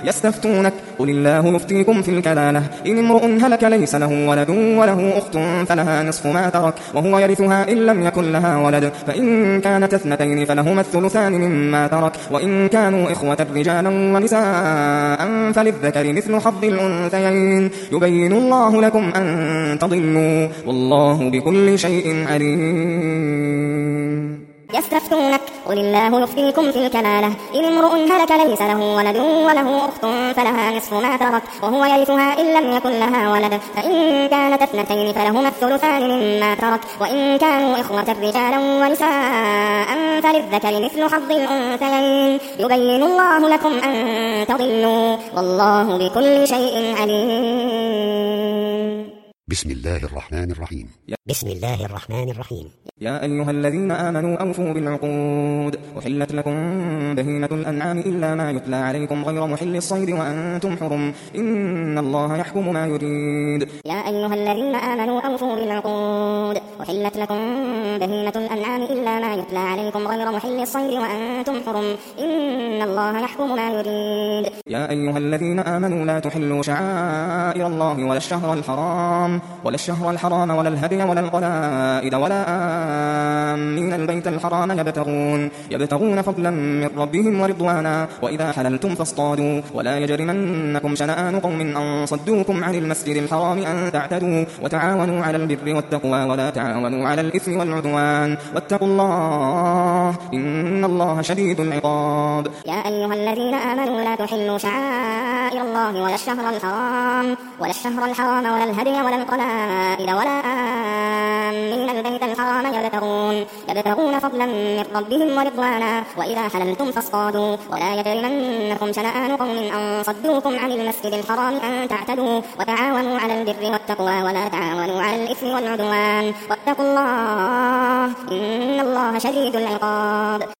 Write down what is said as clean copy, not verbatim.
يستفتونك قل الله يفتيكم في الكلالة إن امرؤ هلك ليس له ولد وله أخت فلها نصف ما ترك وهو يرثها إن لم يكن لها ولد فإن كانت اثنتين فلهما الثلثان مما ترك وإن كانوا إخوة رجالا ونساء فللذكر مثل حظ الأنثيين يبين الله لكم أن تضلوا والله بكل شيء عليم. يستفتونك قل الله يفتيكم في الكلالة إن امرؤ هلك ليس له ولد وله أخت فلها نصف ما ترك وهو يرثها إن لم يكن لها ولد فإن كانت اثنتين فلهما الثلثان مما ترك وإن كانوا إخوة رجالا ونساء فللذكر مثل حظ الأنثيين يبين الله لكم أن تضلوا والله بكل شيء عليم. بسم الله الرحمن الرحيم. بسم الله الرحمن الرحيم. يا أيها الذين آمنوا أوفوا بالعقود أحلت لكم بهيمة الأنعام إلا ما يتلى عليكم غير محل الصيد وأنتم حرم إن الله يحكم ما يريد. يا أيها الذين آمنوا أوفوا بالعقود أحلت لكم بهيمة الأنعام إلا ما يتلى عليكم غير محل الصيد وأنتم حرم إن الله يحكم ما يريد. يا أيها الذين آمنوا لا تحلوا شعائر الله ولا الشهر الحرام ولا الهدي ولا القلائد ولا آمين البيت الحرام يبتغون فضلا من ربهم ورضوانا وإذا حللتم فاصطادوا ولا يجرمنكم شنآن قوم أن صدوكم عن المسجد الحرام أن تعتدوا وتعاونوا على البر والتقوى ولا تعاونوا على الإثم والعدوان واتقوا الله إن الله شديد العقاب. يا أيها الذين آمنوا لا تحلوا شعائر الله ولا الشهر الحرام ولا الهدي ولا القلائد ولا آمين البيت الحرام يبتغون فضلا من ربهم ورضوانا وإذا حللتم فاصطادوا ولا يجرمنكم شنآن قوم أن صدوكم عن المسجد الحرام أن تعتدوا وتعاونوا على البر والتقوى ولا تعاونوا على الإثم والعدوان واتقوا الله إن الله شديد العقاب.